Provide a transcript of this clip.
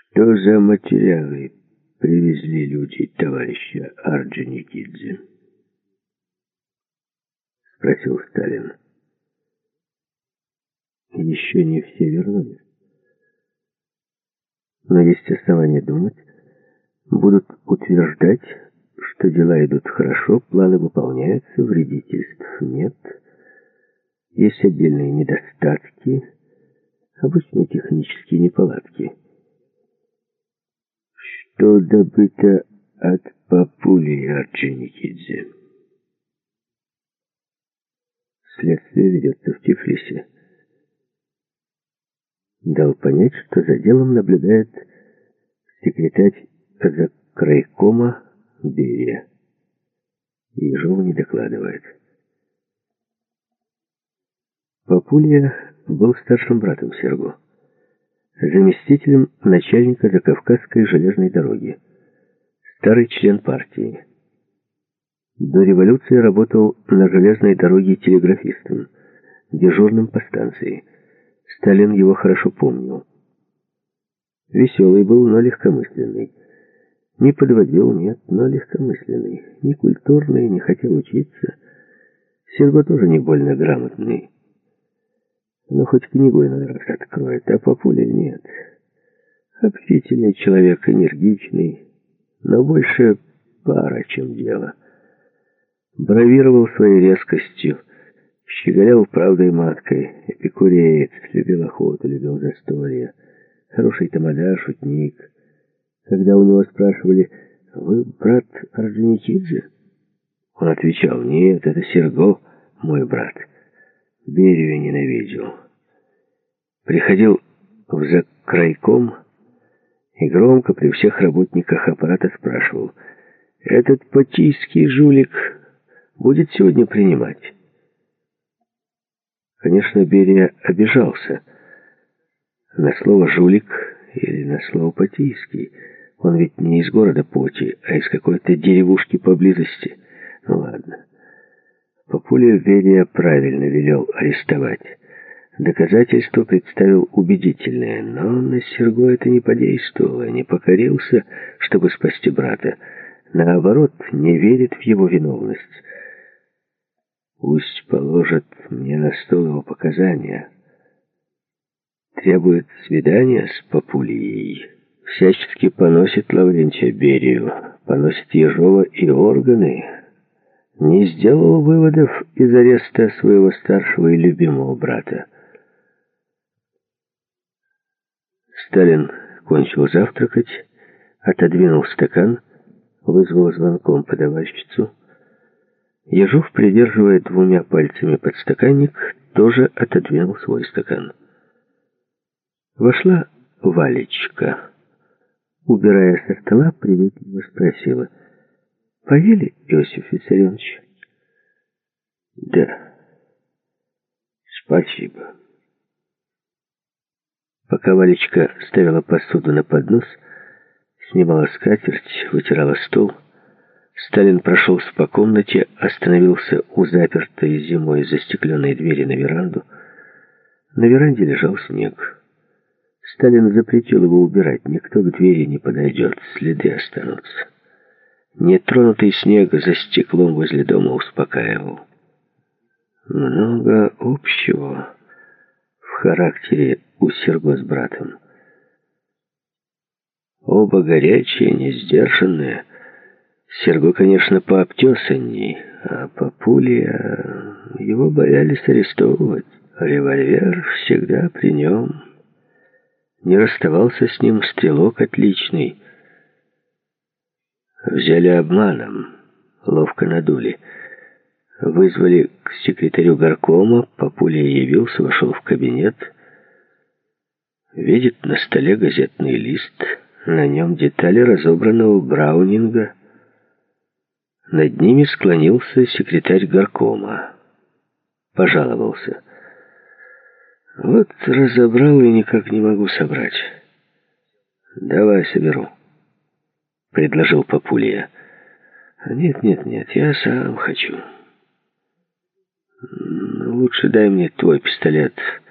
Что за материалы привезли люди товарища Орджоникидзе? Спросил Сталин. Еще не все вернулись. Но есть основания думать, будут утверждать, что дела идут хорошо, планы выполняются, вредительств нет. Есть отдельные недостатки, обычные технические неполадки. Что добыто от папули Орджоникидзе? Следствие ведется в Тифлисе. Дал понять, что за делом наблюдает секретарь закрайкома Берия. Ежову не докладывает. Папулья был старшим братом Серго, заместителем начальника Закавказской железной дороги, старый член партии. До революции работал на железной дороге телеграфистом, дежурным по станции. Сталин его хорошо помнил. Веселый был, но легкомысленный. Не подводил, нет, но легкомысленный. Не культурный, не хотел учиться. Серго тоже не больно грамотный. Но хоть книгу иной раз откроет, а папуля нет. Общительный человек, энергичный, но больше пара, чем дело. Бравировал своей резкостью, щеголял правдой маткой, эпикуреец, любил охоту, любил застолье, хороший тамада, шутник. Когда у него спрашивали: «Вы брат Орджоникидзе?» Он отвечал: «Нет, это Серго, мой брат». Берию ненавидел. Приходил в закрайком и громко при всех работниках аппарата спрашивал: «Этот патийский жулик будет сегодня принимать?» Конечно, Берия обижался на слово «жулик» или на слово «патийский». Он ведь не из города Поти, а из какой-то деревушки поблизости. Ну ладно. Папулю Берия правильно велел арестовать. Доказательства представил убедительные, но на Серго это не подействовало, не покорился, чтобы спасти брата. Наоборот, не верит в его виновность. Пусть положат мне на стол его показания. Требует свидания с Папулией. Всячески поносит Лаврентия Берию, поносит Ежова и органы. Не сделал выводов из ареста своего старшего и любимого брата. Сталин кончил завтракать, отодвинул стакан, вызвал звонком подавальщицу. Ежов, придерживая двумя пальцами подстаканник, тоже отодвинул свой стакан. Вошла Валечка. Убирая со стола, приветливо спросила: «Поели, Иосиф Виссарионович?» «Да, спасибо». Пока Валечка ставила посуду на поднос, снимала скатерть, вытирала стол, Сталин прошелся по комнате, остановился у запертой зимой застекленной двери на веранду. На веранде лежал снег. Сталин запретил его убирать, никто к двери не подойдет, следы останутся. Нетронутый снег за стеклом возле дома успокаивал. Много общего в характере у Серго с братом. Оба горячие, несдержанные. Серго, конечно, пообтесанней, а Папулья... Его боялись арестовывать. Револьвер всегда при нем. Не расставался с ним стрелок отличный. Взяли обманом, ловко надули. Вызвали к секретарю горкома, Папулья явился, вошел в кабинет. Видит на столе газетный лист, на нем детали разобранного Браунинга. Над ними склонился секретарь горкома. Пожаловался: «Вот разобрал и никак не могу собрать». «Давай соберу», — предложил Папулья. «Нет, я сам хочу». «Лучше дай мне твой пистолет.